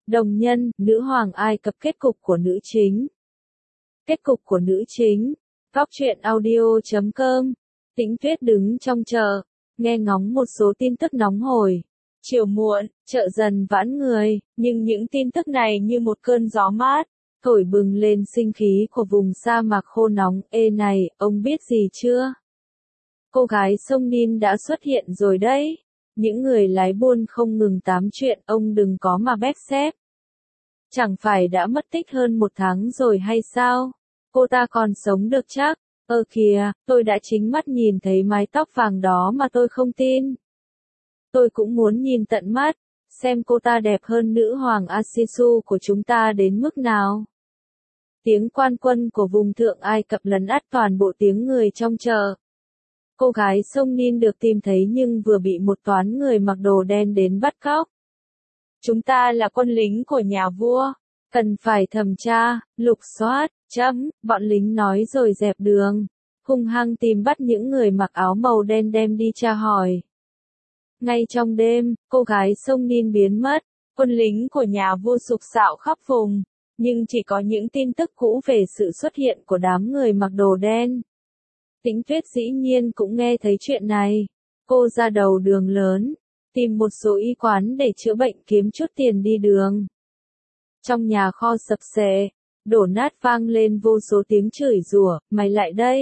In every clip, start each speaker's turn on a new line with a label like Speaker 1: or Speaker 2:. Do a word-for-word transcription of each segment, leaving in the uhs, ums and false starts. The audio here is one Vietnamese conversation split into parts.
Speaker 1: Đồng nhân, nữ hoàng Ai Cập kết cục của nữ chính. Kết cục của nữ chính. Góc truyện audio chấm com. Tĩnh Tuyết đứng trong chợ, nghe ngóng một số tin tức nóng hổi. Chiều muộn, chợ dần vãn người, nhưng những tin tức này như một cơn gió mát, thổi bừng lên sinh khí của vùng sa mạc khô nóng. Ê này, ông biết gì chưa? Cô gái sông Nin đã xuất hiện rồi đấy. Những người lái buôn không ngừng tám chuyện, ông đừng có mà bép xép. Chẳng phải đã mất tích hơn một tháng rồi hay sao? Cô ta còn sống được chắc? Ơ kìa, tôi đã chính mắt nhìn thấy mái tóc vàng đó mà tôi không tin. Tôi cũng muốn nhìn tận mắt, xem cô ta đẹp hơn nữ hoàng Asisu của chúng ta đến mức nào. Tiếng quan quân của vùng thượng Ai Cập lấn át toàn bộ tiếng người trong chợ. Cô gái sông Nin được tìm thấy nhưng vừa bị một toán người mặc đồ đen đến bắt cóc. Chúng ta là quân lính của nhà vua, cần phải thẩm tra, lục soát, chấm, bọn lính nói rồi dẹp đường, hung hăng tìm bắt những người mặc áo màu đen đem đi tra hỏi. Ngay trong đêm, cô gái sông Nin biến mất, quân lính của nhà vua sục sạo khắp vùng, nhưng chỉ có những tin tức cũ về sự xuất hiện của đám người mặc đồ đen. Tĩnh Tuyết dĩ nhiên cũng nghe thấy chuyện này. Cô ra đầu đường lớn, tìm một số y quán để chữa bệnh kiếm chút tiền đi đường. Trong nhà kho sập xệ, đổ nát vang lên vô số tiếng chửi rủa, mày lại đây.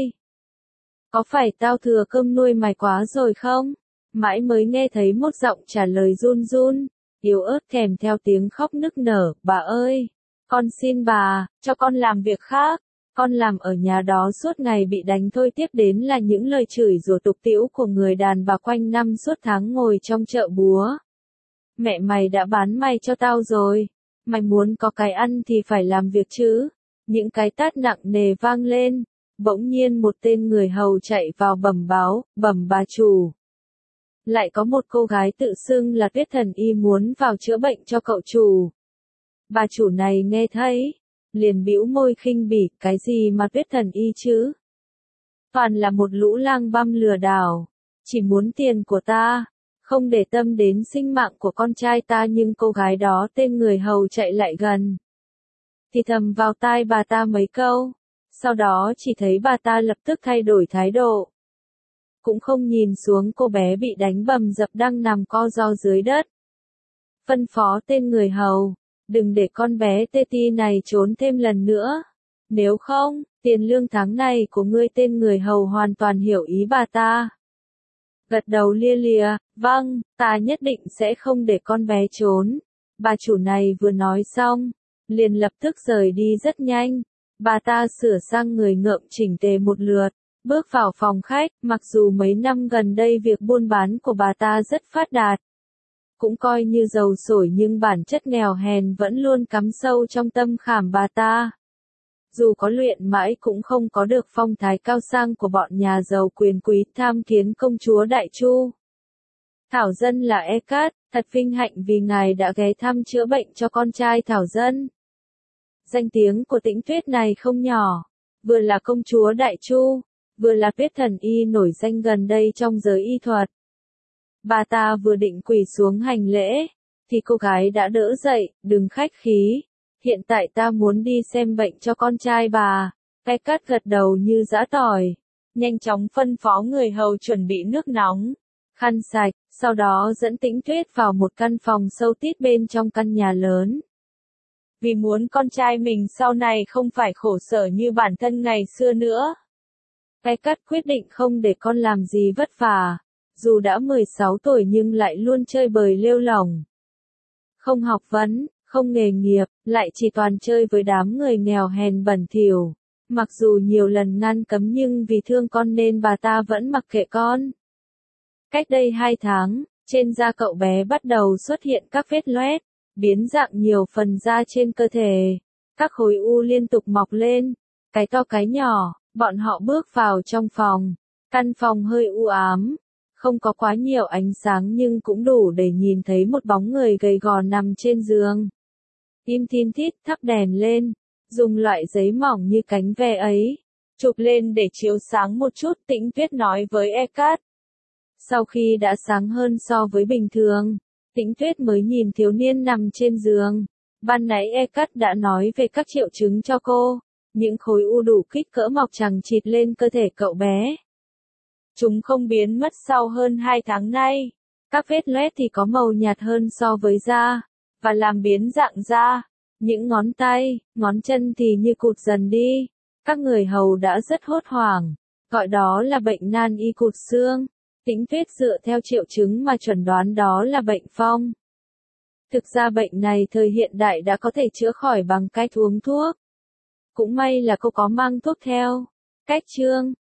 Speaker 1: Có phải tao thừa cơm nuôi mày quá rồi không? Mãi mới nghe thấy một giọng trả lời run run, yếu ớt kèm theo tiếng khóc nức nở, bà ơi, con xin bà, cho con làm việc khác. Con làm ở nhà đó suốt ngày bị đánh thôi, tiếp đến là những lời chửi rủa tục tĩu của người đàn bà quanh năm suốt tháng ngồi trong chợ búa. Mẹ mày đã bán mày cho tao rồi. Mày muốn có cái ăn thì phải làm việc chứ. Những cái tát nặng nề vang lên. Bỗng nhiên một tên người hầu chạy vào bẩm báo, bẩm bà chủ. Lại có một cô gái tự xưng là Tuyết Thần Y muốn vào chữa bệnh cho cậu chủ. Bà chủ này nghe thấy, liền bĩu môi khinh bỉ, cái gì mà Tuyết Thần Y chứ? Toàn là một lũ lang băm lừa đảo, chỉ muốn tiền của ta, không để tâm đến sinh mạng của con trai ta. Nhưng cô gái đó tên người hầu chạy lại gần, thì thầm vào tai bà ta mấy câu, sau đó chỉ thấy bà ta lập tức thay đổi thái độ. Cũng không nhìn xuống cô bé bị đánh bầm dập đang nằm co ro dưới đất. Phân phó tên người hầu, đừng để con bé tê ti này trốn thêm lần nữa. Nếu không, tiền lương tháng này của ngươi. Tên người hầu hoàn toàn hiểu ý bà ta. Gật đầu lia lịa, vâng, ta nhất định sẽ không để con bé trốn. Bà chủ này vừa nói xong, liền lập tức rời đi rất nhanh. Bà ta sửa sang người ngợm chỉnh tề một lượt, bước vào phòng khách. Mặc dù mấy năm gần đây việc buôn bán của bà ta rất phát đạt, cũng coi như giàu sổi, nhưng bản chất nghèo hèn vẫn luôn cắm sâu trong tâm khảm bà ta. Dù có luyện mãi cũng không có được phong thái cao sang của bọn nhà giàu quyền quý tham kiến công chúa Đại Chu. Thảo dân là Ekat, thật vinh hạnh vì ngài đã ghé thăm chữa bệnh cho con trai Thảo dân. Danh tiếng của Tĩnh Tuyết này không nhỏ, vừa là công chúa Đại Chu, vừa là Tuyết Thần Y nổi danh gần đây trong giới y thuật. Bà ta vừa định quỳ xuống hành lễ, thì cô gái đã đỡ dậy, đừng khách khí, hiện tại ta muốn đi xem bệnh cho con trai bà. Cái cắt gật đầu như giã tỏi, nhanh chóng phân phó người hầu chuẩn bị nước nóng, khăn sạch, sau đó dẫn Tĩnh Tuyết vào một căn phòng sâu tít bên trong căn nhà lớn. Vì muốn con trai mình sau này không phải khổ sở như bản thân ngày xưa nữa, Cái cắt quyết định không để con làm gì vất vả. Dù đã mười sáu tuổi nhưng lại luôn chơi bời lêu lỏng. Không học vấn, không nghề nghiệp, lại chỉ toàn chơi với đám người nghèo hèn bẩn thỉu. Mặc dù nhiều lần ngăn cấm nhưng vì thương con nên bà ta vẫn mặc kệ con. Cách đây hai tháng, trên da cậu bé bắt đầu xuất hiện các vết loét, biến dạng nhiều phần da trên cơ thể. Các khối u liên tục mọc lên, cái to cái nhỏ. Bọn họ bước vào trong phòng. Căn phòng hơi u ám. Không có quá nhiều ánh sáng nhưng cũng đủ để nhìn thấy một bóng người gầy gò nằm trên giường. Im thin thít thắp đèn lên, dùng loại giấy mỏng như cánh ve ấy, chụp lên để chiếu sáng một chút. Tĩnh Tuyết nói với Ekat. Sau khi đã sáng hơn so với bình thường, Tĩnh Tuyết mới nhìn thiếu niên nằm trên giường. Ban nãy Eckhart đã nói về các triệu chứng cho cô, những khối u đủ kích cỡ mọc chằng chịt lên cơ thể cậu bé. Chúng không biến mất sau hơn hai tháng nay. Các vết loét thì có màu nhạt hơn so với da, và làm biến dạng da. Những ngón tay, ngón chân thì như cụt dần đi. Các người hầu đã rất hốt hoảng, gọi đó là bệnh nan y cụt xương. Tĩnh Tuyết dựa theo triệu chứng mà chuẩn đoán đó là bệnh phong. Thực ra bệnh này thời hiện đại đã có thể chữa khỏi bằng cách uống thuốc. Cũng may là cô có mang thuốc theo. Cách chương